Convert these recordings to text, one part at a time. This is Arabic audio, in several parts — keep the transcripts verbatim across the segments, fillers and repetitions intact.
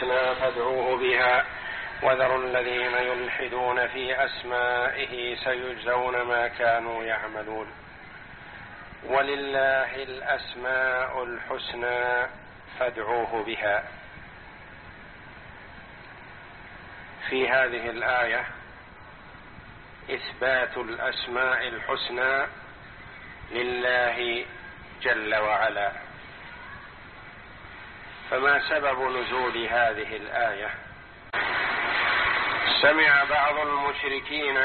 الحسنى فادعوه بها وذروا الذين يلحدون في أسمائه سيجزون ما كانوا يعملون. ولله الأسماء الحسنى فادعوه بها. في هذه الآية إثبات الأسماء الحسنى لله جل وعلا. فما سبب نزول هذه الآية؟ سمع بعض المشركين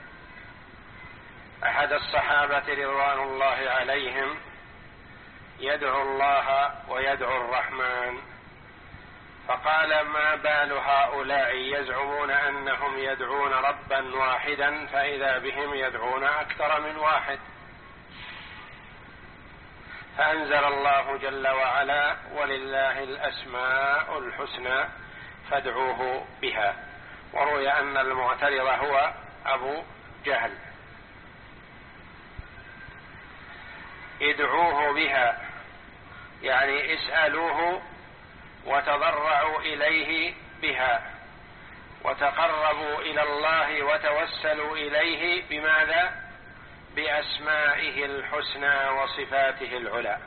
أحد الصحابة رضوان الله عليهم يدعو الله ويدعو الرحمن، فقال: ما بال هؤلاء يزعمون أنهم يدعون ربا واحدا فإذا بهم يدعون أكثر من واحد؟ فأنزل الله جل وعلا: ولله الأسماء الحسنى فادعوه بها. وروي أن المعترض هو أبو جهل. ادعوه بها يعني اسألوه وتضرعوا إليه بها، وتقربوا إلى الله وتوسلوا إليه بماذا؟ بأسمائه الحسنى وصفاته العلى.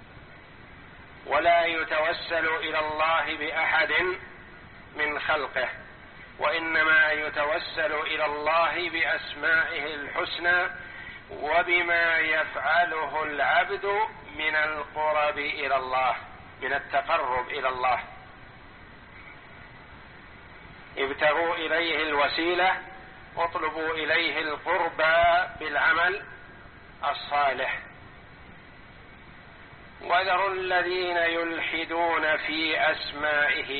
ولا يتوسل إلى الله بأحد من خلقه، وإنما يتوسل إلى الله بأسمائه الحسنى وبما يفعله العبد من القرب إلى الله، من التقرب إلى الله. ابتغوا إليه الوسيلة واطلبوا إليه القربى بالعمل الصالح. وذروا الذين يلحدون في أسمائه.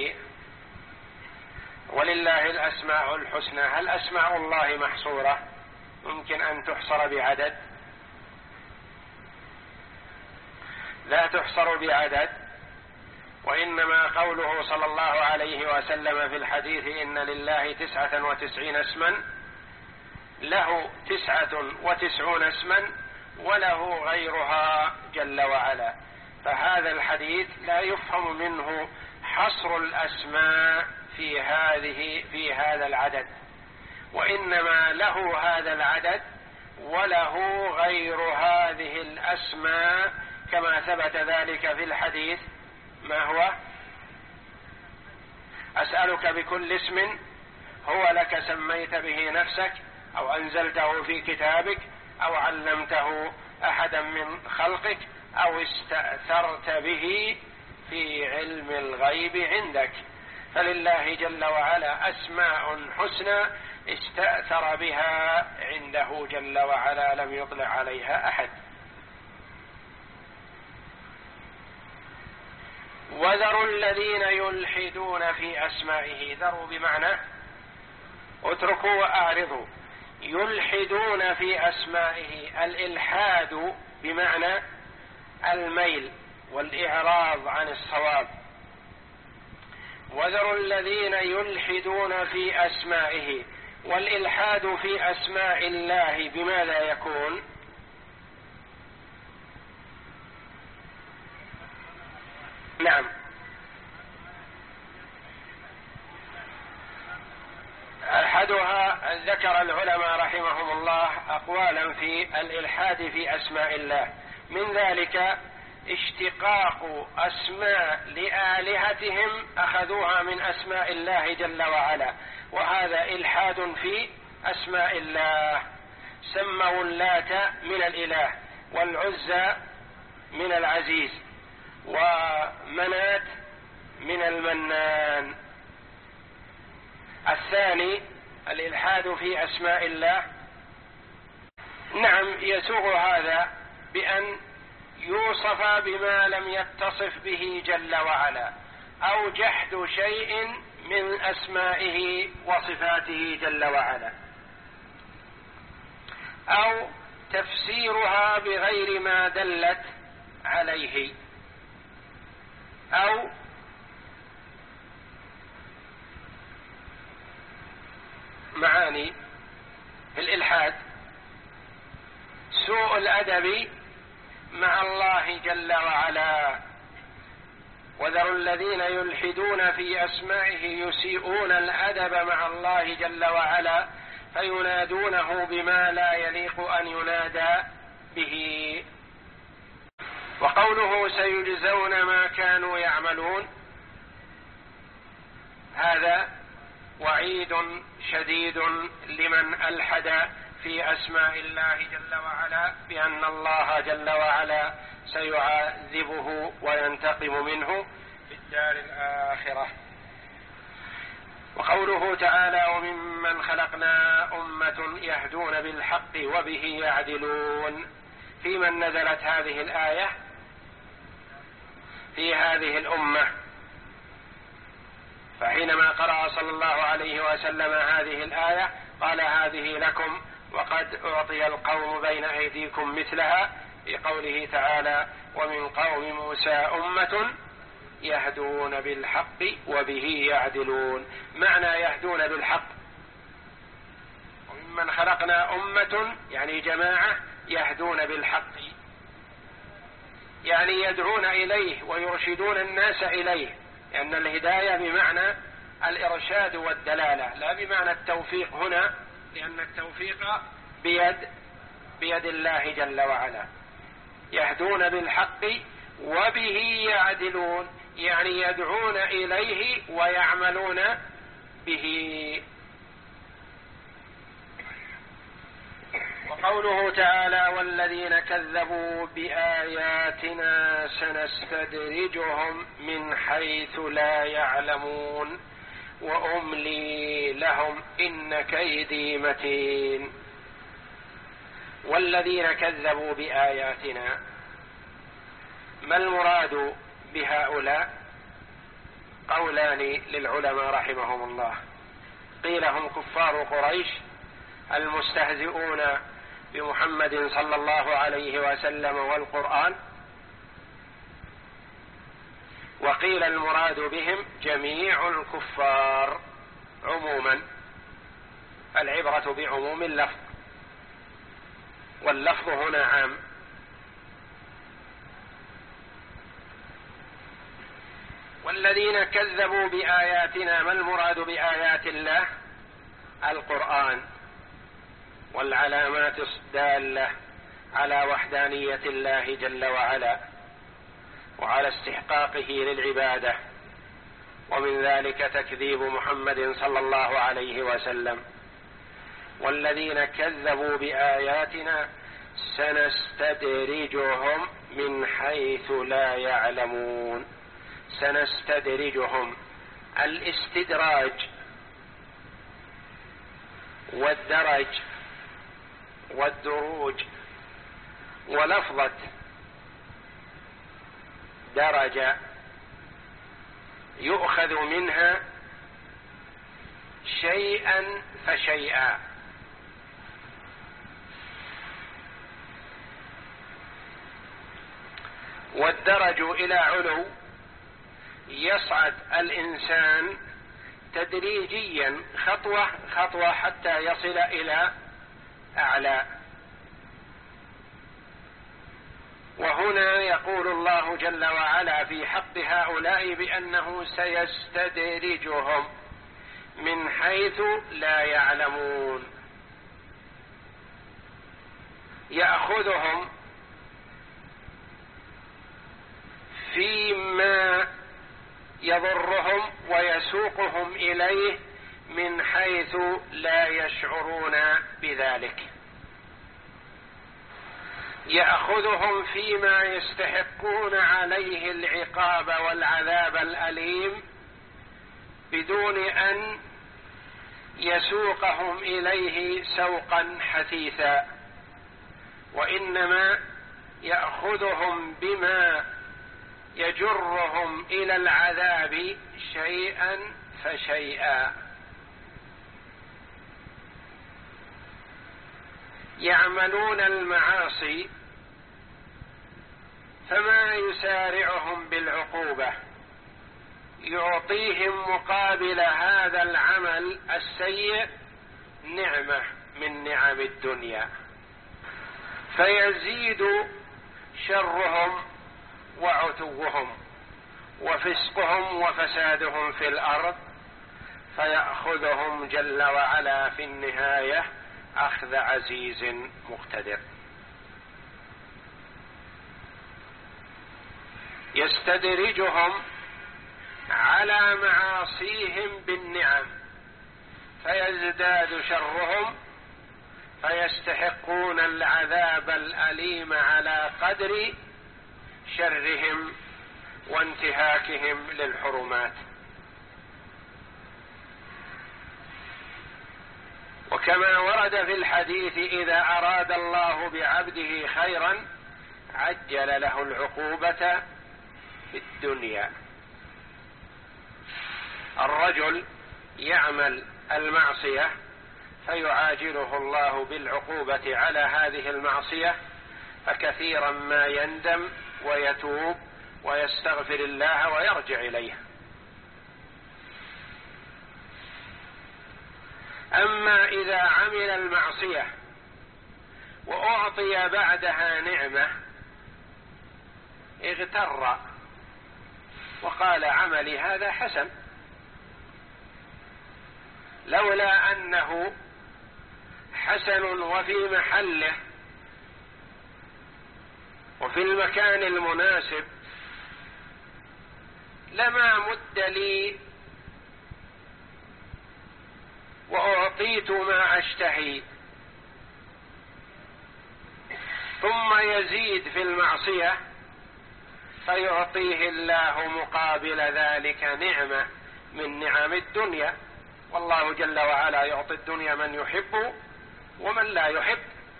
ولله الأسماء الحسنى، هل أسماء الله محصورة؟ ممكن أن تحصر بعدد؟ لا تحصر بعدد، وإنما قوله صلى الله عليه وسلم في الحديث: إن لله تسعة وتسعين اسما، له تسعة وتسعون اسما وله غيرها جل وعلا. فهذا الحديث لا يفهم منه حصر الأسماء في هذه في هذا العدد، وإنما له هذا العدد وله غير هذه الأسماء، كما ثبت ذلك في الحديث. ما هو؟ أسألك بكل اسم هو لك سميت به نفسك أو أنزلته في كتابك أو علمته أحدا من خلقك أو استأثرت به في علم الغيب عندك. فلله جل وعلا أسماء حسنى استأثر بها عنده جل وعلا، لم يطلع عليها أحد. وذروا الذين يلحدون في أسمائه. ذروا بمعنى اتركوا وأعرضوا. يلحدون في أسمائه، الإلحاد بمعنى الميل والإعراض عن الصواب. وذروا الذين يلحدون في أسمائه. والإلحاد في أسماء الله بماذا يكون؟ نعم، أحدها ذكر العلماء رحمهم الله أقوالا في الإلحاد في أسماء الله، من ذلك اشتقاق أسماء لآلهتهم أخذوها من أسماء الله جل وعلا، وهذا إلحاد في أسماء الله. سموا اللات من الإله، والعزى من العزيز، ومنات من المنان. الثاني الإلحاد في أسماء الله. نعم، يسوغ هذا بأن يوصف بما لم يتصف به جل وعلا، أو جحد شيء من أسمائه وصفاته جل وعلا، أو تفسيرها بغير ما دلت عليه، أو معاني الإلحاد سوء الأدب مع الله جل وعلا، وذروا الذين يلحدون في أسمائه يسيئون الأدب مع الله جل وعلا فينادونه بما لا يليق أن ينادى به. وقوله سيجزون ما كانوا يعملون هذا وعيد شديد لمن ألحد في أسماء الله جل وعلا بأن الله جل وعلا سيعذبه وينتقم منه في الدار الآخرة. وقوله تعالى وممن خلقنا أمة يهدون بالحق وبه يعدلون، في من نزلت هذه الآية؟ في هذه الأمة. فحينما قرأ صلى الله عليه وسلم هذه الآية قال هذه لكم وقد أعطي القوم بين أيديكم مثلها، في قوله تعالى ومن قوم موسى أمة يهدون بالحق وبه يعدلون. معنى يهدون بالحق وممن خلقنا أمة يعني جماعة يهدون بالحق، يعني يدعون إليه ويرشدون الناس إليه، لأن الهداية بمعنى الإرشاد والدلالة لا بمعنى التوفيق هنا، لأن التوفيق بيد بيد الله جل وعلا. يهدون بالحق وبه يعدلون يعني يدعون إليه ويعملون به. وقوله تعالى والذين كذبوا بآياتنا سنستدرجهم من حيث لا يعلمون وأملي لهم إن كيدي متين. والذين كذبوا بآياتنا، ما المراد بهؤلاء؟ قولان للعلماء رحمهم الله. قيل هم كفار قريش المستهزئون بمحمد صلى الله عليه وسلم والقرآن، وقيل المراد بهم جميع الكفار عموما، العبرة بعموم اللفظ، واللفظ هنا عام. والذين كذبوا بآياتنا، ما المراد بآيات الله؟ القرآن والعلامات الدالة على وحدانية الله جل وعلا وعلى استحقاقه للعبادة، ومن ذلك تكذيب محمد صلى الله عليه وسلم. والذين كذبوا بآياتنا سنستدرجهم من حيث لا يعلمون. سنستدرجهم، الاستدراج والدرج والدروج، ولفظة درجة يؤخذ منها شيئا فشيئا. والدرج إلى علو، يصعد الإنسان تدريجيا خطوة خطوة حتى يصل إلى أعلى. وهنا يقول الله جل وعلا في حق هؤلاء بأنه سيستدرجهم من حيث لا يعلمون، يأخذهم فيما يضرهم ويسوقهم إليه من حيث لا يشعرون بذلك، يأخذهم فيما يستحقون عليه العقاب والعذاب الأليم بدون أن يسوقهم إليه سوقا حثيثا، وإنما يأخذهم بما يجرهم إلى العذاب شيئا فشيئا. يعملون المعاصي فما يسارعهم بالعقوبة، يعطيهم مقابل هذا العمل السيء نعمة من نعم الدنيا، فيزيد شرهم وعتوهم وفسقهم وفسادهم في الأرض، فيأخذهم جل وعلا في النهاية أخذ عزيز مقتدر. يستدرجهم على معاصيهم بالنعم فيزداد شرهم، فيستحقون العذاب الأليم على قدر شرهم وانتهاكهم للحرمات. وكما ورد في الحديث: إذا أراد الله بعبده خيرا عجل له العقوبة في الدنيا. الرجل يعمل المعصية فيعاجله الله بالعقوبة على هذه المعصية، فكثيرا ما يندم ويتوب ويستغفر الله ويرجع إليه. أما إذا عمل المعصية وأعطي بعدها نعمة اغتر وقال: عملي هذا حسن، لولا أنه حسن وفي محله وفي المكان المناسب لما مد لي وأعطيت ما أشتهي. ثم يزيد في المعصية فيعطيه الله مقابل ذلك نعمة من نعم الدنيا، والله جل وعلا يعطي الدنيا من يحب ومن لا يحب،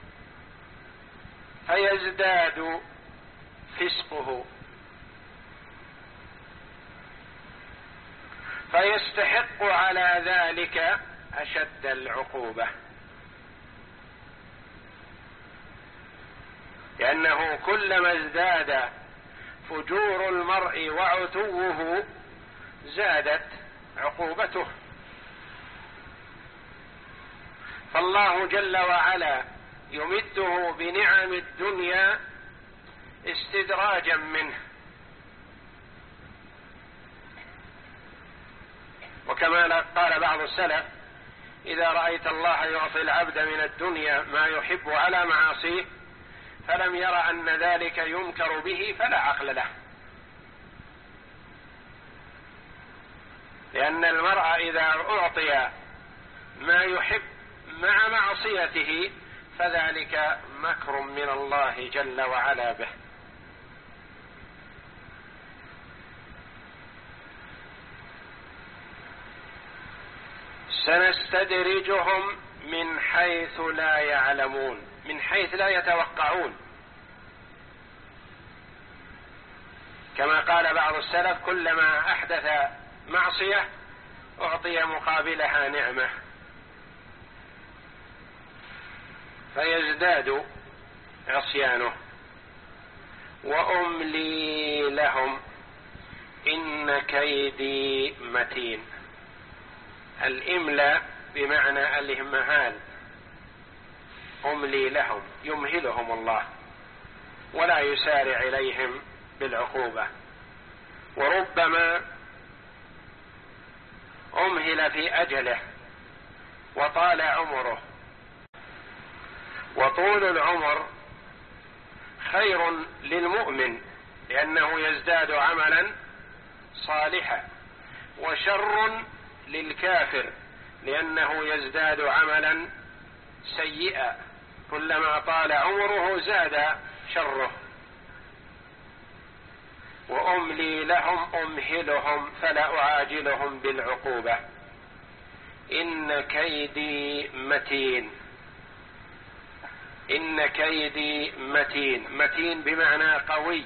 فيزداد فسقه، فيستحق على ذلك أشد العقوبة، لأنه كلما ازداد فجور المرء وعتوه زادت عقوبته. فالله جل وعلا يمده بنعم الدنيا استدراجا منه. وكما قال بعض السلف: إذا رأيت الله يعطي العبد من الدنيا ما يحب على معاصيه فلم ير أن ذلك ينكر به فلا عقل له، لأن المرء إذا أعطي ما يحب مع معصيته فذلك مكر من الله جل وعلا به. سنستدرجهم من حيث لا يعلمون، من حيث لا يتوقعون، كما قال بعض السلف: كلما أحدث معصية أعطي مقابلها نعمة، فيزداد عصيانه. وأملي لهم إن كيدي متين. الإملاء بمعنى الإمهال، أملي لهم، يمهلهم الله ولا يسارع إليهم بالعقوبة. وربما أمهل في أجله وطال عمره، وطول العمر خير للمؤمن لأنه يزداد عملا صالحا، وشر للكافر لأنه يزداد عملا سيئا، كلما طال عمره زاد شره. وأملي لهم أمهلهم فلا أعاجلهم بالعقوبة، إن كيدي متين. إن كيدي متين، متين بمعنى قوي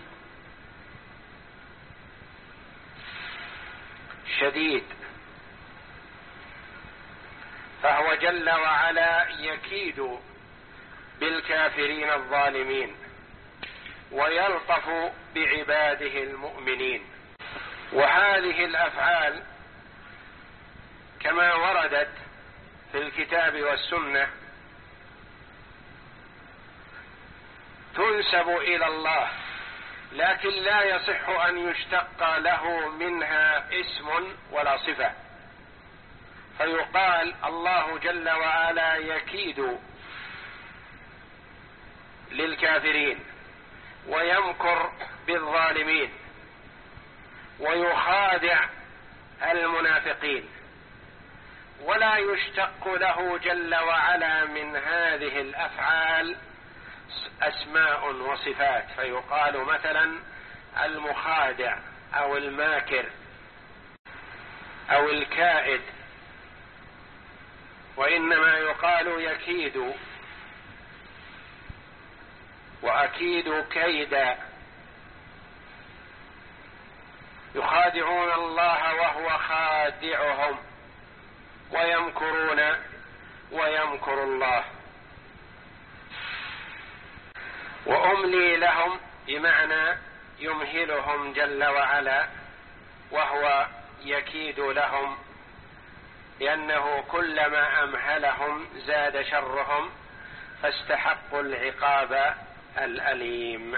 شديد، فهو جل وعلا يكيد بالكافرين الظالمين ويلطف بعباده المؤمنين. وهذه الأفعال كما وردت في الكتاب والسنة تنسب إلى الله لكن لا يصح أن يشتق له منها اسم ولا صفة، فيقال الله جل وعلا يكيد للكافرين ويمكر بالظالمين ويخادع المنافقين، ولا يشتق له جل وعلا من هذه الأفعال أسماء وصفات، فيقال مثلا المخادع أو الماكر أو الكائد، وإنما يقال يكيد وأكيد كيدا. يخادعون الله وهو خادعهم ويمكرون ويمكر الله. وأملي لهم بمعنى يمهلهم جل وعلا، وهو يكيد لهم، لأنه كلما أمهلهم زاد شرهم فاستحقوا العقاب الأليم.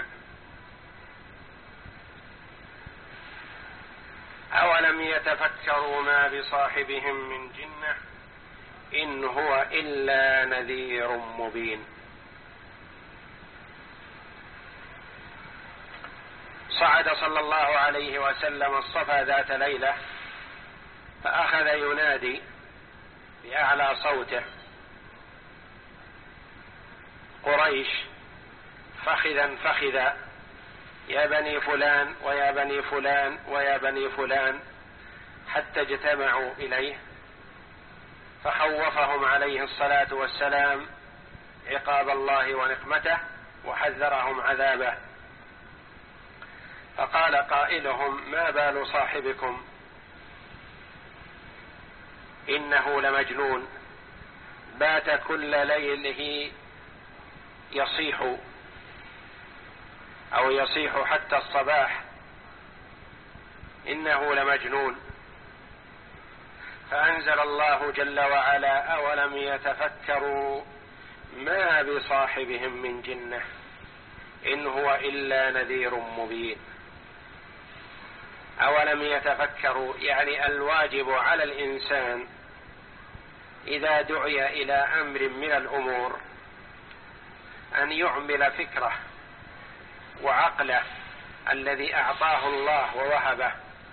أولم يتفكروا ما بصاحبهم من جنة إن هو إلا نذير مبين. صعد صلى الله عليه وسلم الصفا ذات ليلة فأخذ ينادي بأعلى صوته: قريش فخذا فخذا، يا بني فلان ويا بني فلان ويا بني فلان، حتى اجتمعوا إليه، فخوفهم عليه الصلاة والسلام عقاب الله ونقمته وحذرهم عذابه. فقال قائلهم: ما بال صاحبكم؟ إنه لمجنون، بات كل ليله يصيح أو يصيح حتى الصباح، إنه لمجنون. فأنزل الله جل وعلا: أولم يتفكروا ما بصاحبهم من جنة إن هو إلا نذير مبين. أولم يتفكروا يعني الواجب على الإنسان إذا دعي إلى أمر من الأمور أن يعمل فكره وعقله الذي أعطاه الله ووهبه،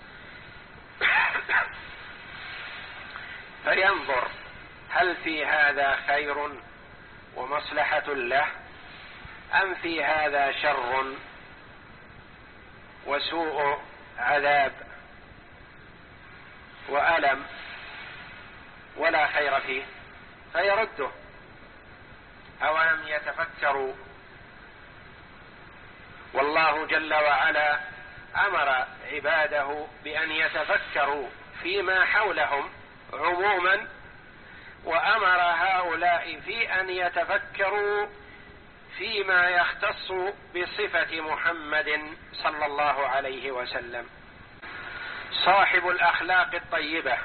فينظر هل في هذا خير ومصلحة له أم في هذا شر وسوء عذاب وألم ولا خير فيه، فيرده. أولم يتفكروا؟ والله جل وعلا أمر عباده بأن يتفكروا فيما حولهم عموما، وأمر هؤلاء في أن يتفكروا فيما يختص بصفة محمد صلى الله عليه وسلم، صاحب الأخلاق الطيبة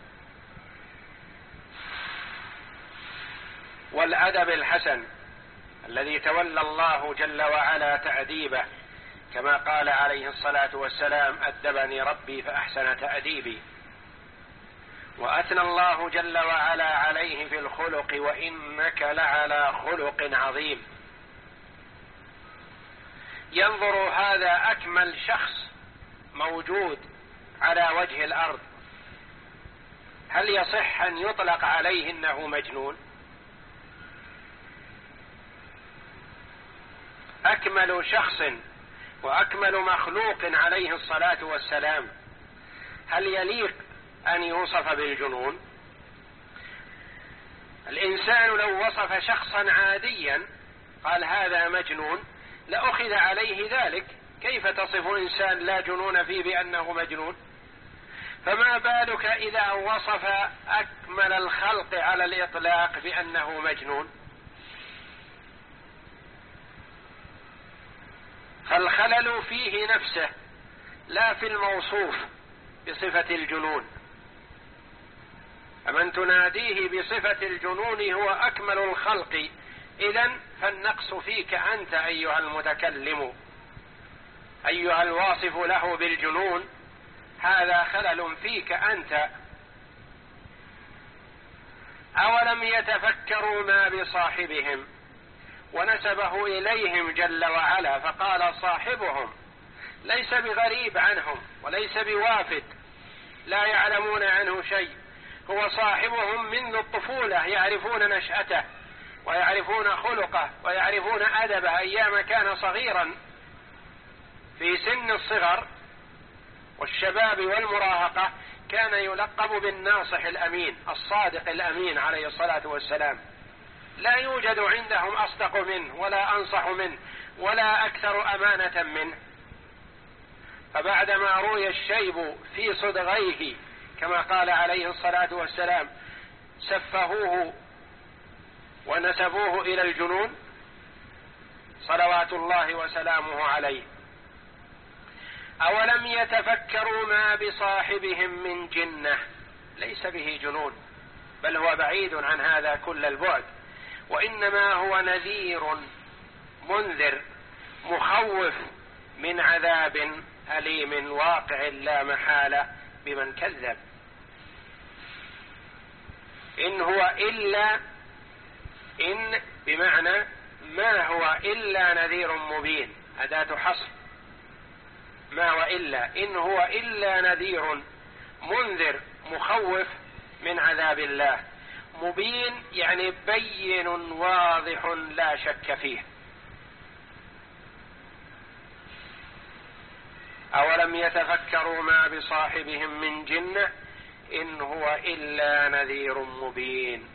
والأدب الحسن الذي تولى الله جل وعلا تأديبه، كما قال عليه الصلاة والسلام: أدبني ربي فأحسن تأديبي. وأثنى الله جل وعلا عليه في الخلق: وإنك لعلى خلق عظيم. ينظر هذا أكمل شخص موجود على وجه الأرض، هل يصح أن يطلق عليه إنه مجنون؟ أكمل شخص وأكمل مخلوق عليه الصلاة والسلام، هل يليق أن يوصف بالجنون؟ الإنسان لو وصف شخصا عاديا قال هذا مجنون لأخذ عليه ذلك، كيف تصف إنسان لا جنون فيه بأنه مجنون؟ فما بالك إذا وصف أكمل الخلق على الإطلاق بأنه مجنون؟ فالخلل فيه نفسه لا في الموصوف بصفة الجنون. فمن تناديه بصفة الجنون هو أكمل الخلق، إذن فالنقص فيك أنت أيها المتكلم أيها الواصف له بالجنون، هذا خلل فيك أنت. أولم يتفكروا ما بصاحبهم، ونسبه إليهم جل وعلا، فقال صاحبهم ليس بغريب عنهم وليس بوافد، لا يعلمون عنه شيء، هو صاحبهم منذ الطفولة، يعرفون نشأته ويعرفون خلقه ويعرفون أدبه أيام كان صغيرا في سن الصغر والشباب والمراهقة، كان يلقب بالناصح الأمين الصادق الأمين عليه الصلاة والسلام، لا يوجد عندهم أصدق منه ولا أنصح منه ولا أكثر أمانة منه. فبعدما روي الشيب في صدغيه كما قال عليه الصلاة والسلام سفهوه ونسبوه إلى الجنون صلوات الله وسلامه عليه. أولم يتفكروا ما بصاحبهم من جنة، ليس به جنون، بل هو بعيد عن هذا كل البعد، وإنما هو نذير منذر مخوف من عذاب أليم واقع لا محالة بمن كذب. إن هو إلا، إن بمعنى ما هو إلا نذير مبين، أداة حصر، ما هو إلا، إن هو إلا نذير منذر مخوف من عذاب الله، مبين يعني بين واضح لا شك فيه. أولم يتفكروا ما بصاحبهم من جنة إن هو إلا نذير مبين.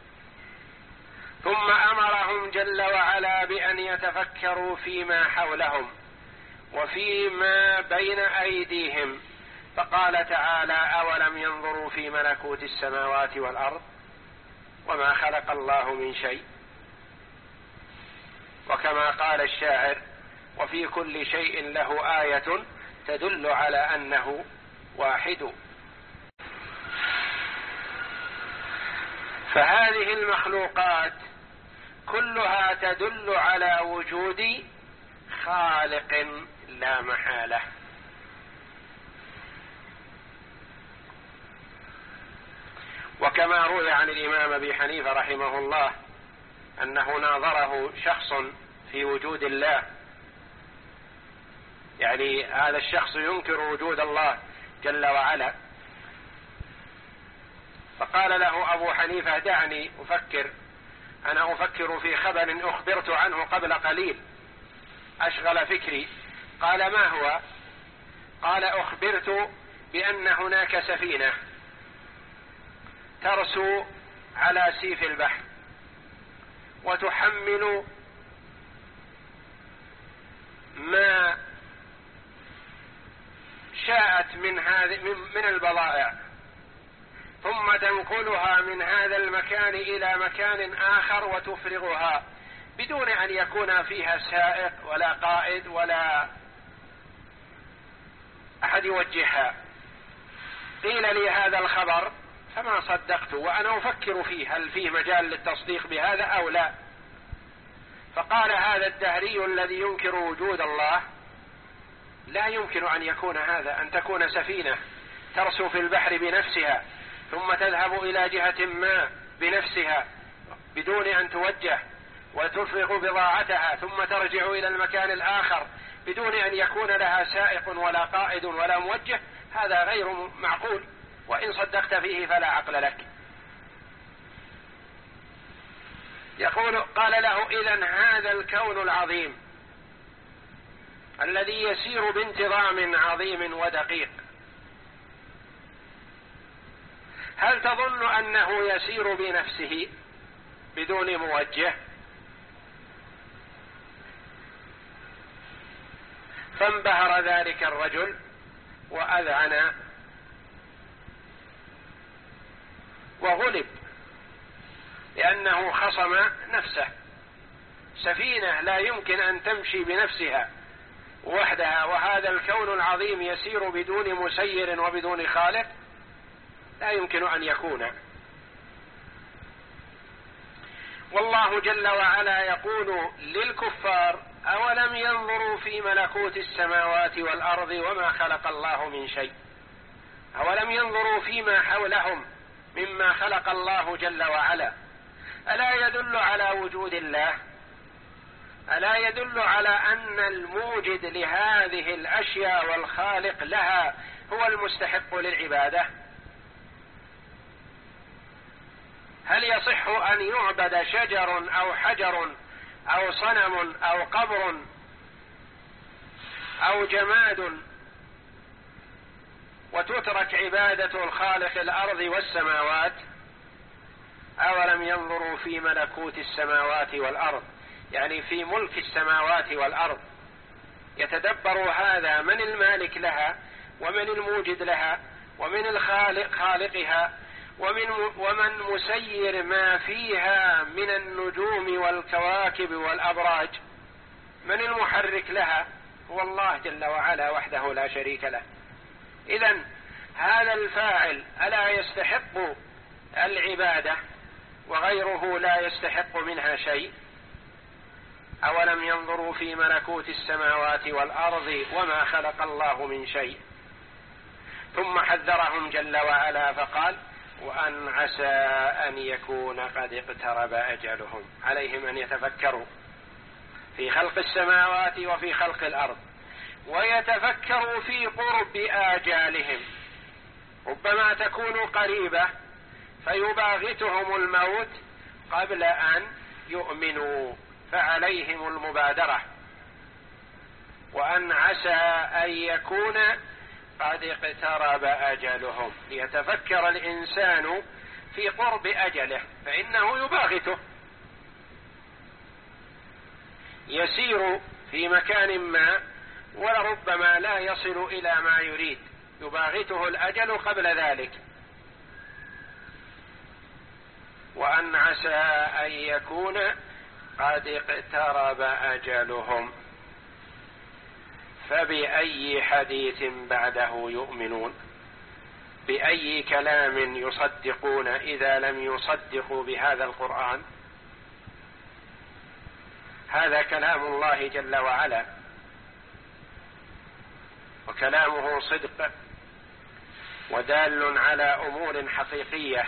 ثم أمرهم جل وعلا بأن يتفكروا فيما حولهم وفيما بين أيديهم، فقال تعالى أولم ينظروا في ملكوت السماوات والأرض وما خلق الله من شيء، وكما قال الشاعر وفي كل شيء له آية تدل على أنه واحد. فهذه المخلوقات كلها تدل على وجود خالق لا محالة. وكما روي عن الإمام أبي حنيفة رحمه الله أنه ناظره شخص في وجود الله، يعني هذا الشخص ينكر وجود الله جل وعلا، فقال له أبو حنيفة دعني أفكر، أنا أفكر في خبر أخبرت عنه قبل قليل أشغل فكري. قال ما هو؟ قال أخبرت بأن هناك سفينة ترسو على سيف البحر وتحمل ما شاءت من هذه من البضائع، ثم تنقلها من هذا المكان إلى مكان آخر وتفرغها بدون أن يكون فيها سائق ولا قائد ولا أحد يوجهها. قيل لي هذا الخبر فما صدقت، وأنا أفكر فيه هل فيه مجال للتصديق بهذا أو لا. فقال هذا الدهري الذي ينكر وجود الله لا يمكن أن يكون هذا، أن تكون سفينة ترسو في البحر بنفسها ثم تذهب إلى جهة ما بنفسها بدون أن توجه وتفرغ بضاعتها ثم ترجع إلى المكان الآخر بدون أن يكون لها سائق ولا قائد ولا موجه، هذا غير معقول، وإن صدقت فيه فلا عقل لك. يقول قال له إذن هذا الكون العظيم الذي يسير بانتظام عظيم ودقيق، هل تظن أنه يسير بنفسه بدون موجه؟ فانبهر ذلك الرجل وأذعن وغلب، لأنه خصم نفسه. سفينة لا يمكن أن تمشي بنفسها وحدها، وهذا الكون العظيم يسير بدون مسير وبدون خالق، لا يمكن أن يكون. والله جل وعلا يقول للكفار أولم أولم ينظروا في ملكوت السماوات والأرض وما خلق الله من شيء. أولم ينظروا فيما حولهم مما خلق الله جل وعلا، ألا يدل على وجود الله؟ ألا يدل على أن الموجد لهذه الأشياء والخالق لها هو المستحق للعبادة؟ هل يصح أن يعبد شجر أو حجر أو صنم أو قبر أو جماد وتترك عبادة الخالق الأرض والسماوات؟ أولم ينظروا في ملكوت السماوات والأرض، يعني في ملك السماوات والأرض، يتدبروا هذا، من المالك لها ومن الموجد لها ومن الخالق خالقها ومن ومن مسير ما فيها من النجوم والكواكب والأبراج، من المحرك لها؟ هو الله جل وعلا وحده لا شريك له. إذن هذا الفاعل ألا يستحق العبادة وغيره لا يستحق منها شيء؟ أولم ينظروا في ملكوت السماوات والأرض وما خلق الله من شيء. ثم حذرهم جل وعلا فقال: وأن عسى أن يكون قد اقترب أجلهم. عليهم أن يتفكروا في خلق السماوات وفي خلق الأرض، ويتفكروا في قرب آجالهم، ربما تكون قريبة فيباغتهم الموت قبل أن يؤمنوا، فعليهم المبادرة. وأن عسى أن يكون قد اقترب أجلهم، ليتفكر الإنسان في قرب أجله، فإنه يباغته، يسير في مكان ما ولربما لا يصل إلى ما يريد، يباغته الأجل قبل ذلك. وأن عسى أن يكون قد اقترب أجلهم فبأي حديث بعده يؤمنون. بأي كلام يصدقون إذا لم يصدقوا بهذا القرآن؟ هذا كلام الله جل وعلا، وكلامه صدق ودال على أمور حقيقية،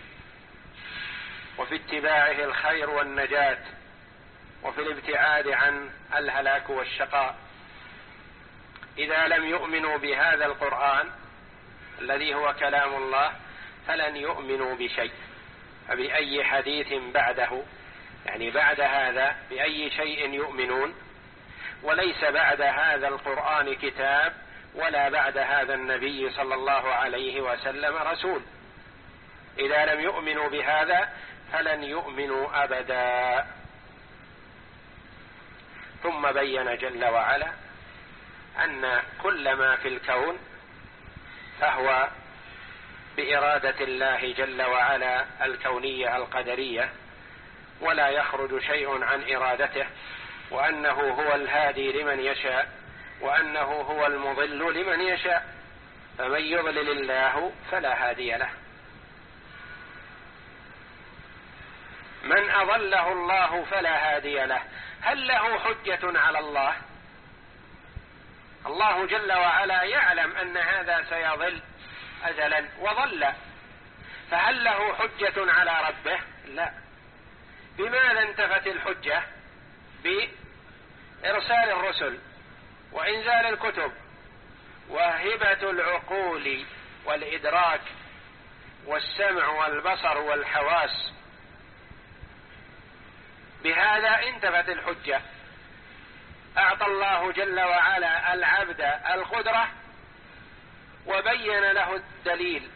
وفي اتباعه الخير والنجاة، وفي الابتعاد عن الهلاك والشقاء. إذا لم يؤمنوا بهذا القرآن الذي هو كلام الله فلن يؤمنوا بشيء. فبأي حديث بعده، يعني بعد هذا بأي شيء يؤمنون؟ وليس بعد هذا القرآن كتاب، ولا بعد هذا النبي صلى الله عليه وسلم رسول. إذا لم يؤمنوا بهذا فلن يؤمنوا أبدا. ثم بين جل وعلا أن كل ما في الكون فهو بإرادة الله جل وعلا الكونية القدرية، ولا يخرج شيء عن إرادته، وأنه هو الهادي لمن يشاء، وأنه هو المضل لمن يشاء، فمن يضلل الله فلا هادي له. من أضله الله فلا هادي له. هل له حجة على الله؟ الله جل وعلا يعلم أن هذا سيضل أزلا وضل، فهل له حجة على ربه؟ لا. بماذا انتفت الحجة؟ بإرسال الرسل وإنزال الكتب وهبة العقول والإدراك والسمع والبصر والحواس، بهذا انتفت الحجة. أعطى الله جل وعلا العبد القدرة وبين له الدليل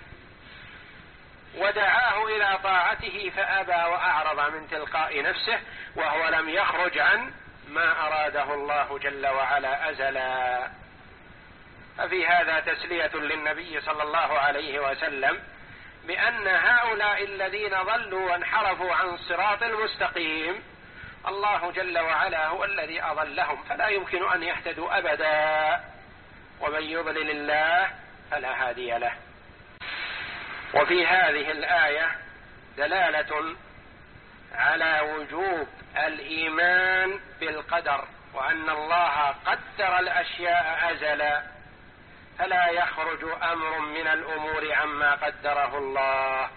ودعاه إلى طاعته فأبى وأعرض من تلقاء نفسه، وهو لم يخرج عن ما أراده الله جل وعلا أزلا. ففي هذا تسلية للنبي صلى الله عليه وسلم بأن هؤلاء الذين ضلوا وانحرفوا عن الصراط المستقيم الله جل وعلا هو الذي أضلهم، فلا يمكن أن يهتدوا أبدا. ومن يضلل الله فلا هادي له. وفي هذه الآية دلالة على وجوب الإيمان بالقدر وأن الله قدر الأشياء أزلا، فلا يخرج أمر من الأمور عما قدره الله،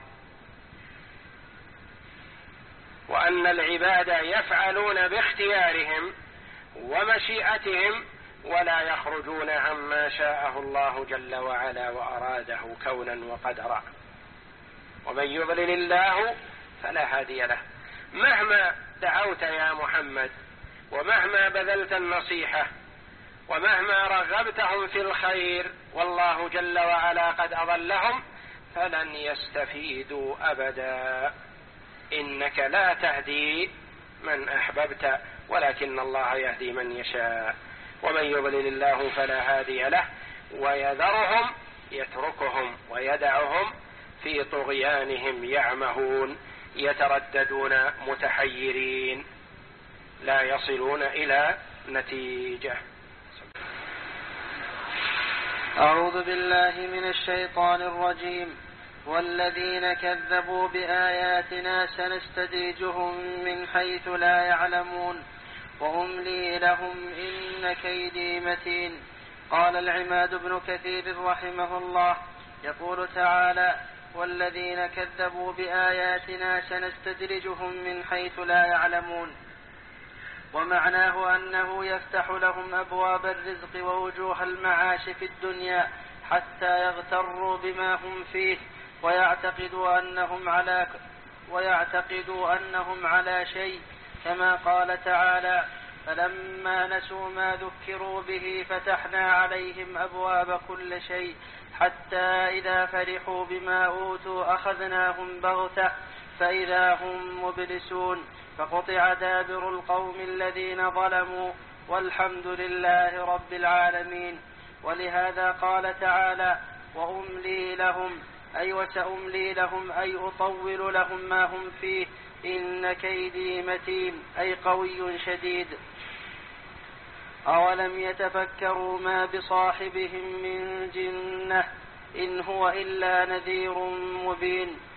وأن العباد يفعلون باختيارهم ومشيئتهم ولا يخرجون عما شاءه الله جل وعلا وأراده كونا وقدرا. ومن يضلل الله فلا هادي له. مهما دعوت يا محمد، ومهما بذلت النصيحة، ومهما رغبتهم في الخير والله جل وعلا قد أضلهم، فلن يستفيدوا أبدا. إنك لا تهدي من أحببت ولكن الله يهدي من يشاء. ومن يضلل الله فلا هادي له ويذرهم يتركهم ويدعهم في طغيانهم يعمهون يترددون متحيرين لا يصلون إلى نتيجة. أعوذ بالله من الشيطان الرجيم. والذين كذبوا بآياتنا سنستدرجهم من حيث لا يعلمون وأملي لهم إن كيدي متين. قال العماد بن كثير رحمه الله يقول تعالى: والذين كذبوا بآياتنا سنستدرجهم من حيث لا يعلمون، ومعناه أنه يفتح لهم أبواب الرزق ووجوه المعاش في الدنيا حتى يغتروا بما هم فيه ويعتقدوا أنهم على ويعتقدوا أنهم على شيء، كما قال تعالى: فلما نسوا ما ذكروا به فتحنا عليهم أبواب كل شيء حتى إذا فرحوا بما أوتوا أخذناهم بغتة فإذا هم مبلسون، فقطع دابر القوم الذين ظلموا والحمد لله رب العالمين. ولهذا قال تعالى: وأملي لهم، أي وسأملي لهم، أي أطول لهم ما هم فيه، إن كيدي متين، أي قوي شديد. أولم يتفكروا ما بصاحبهم من جنة إن هو إلا نذير مبين.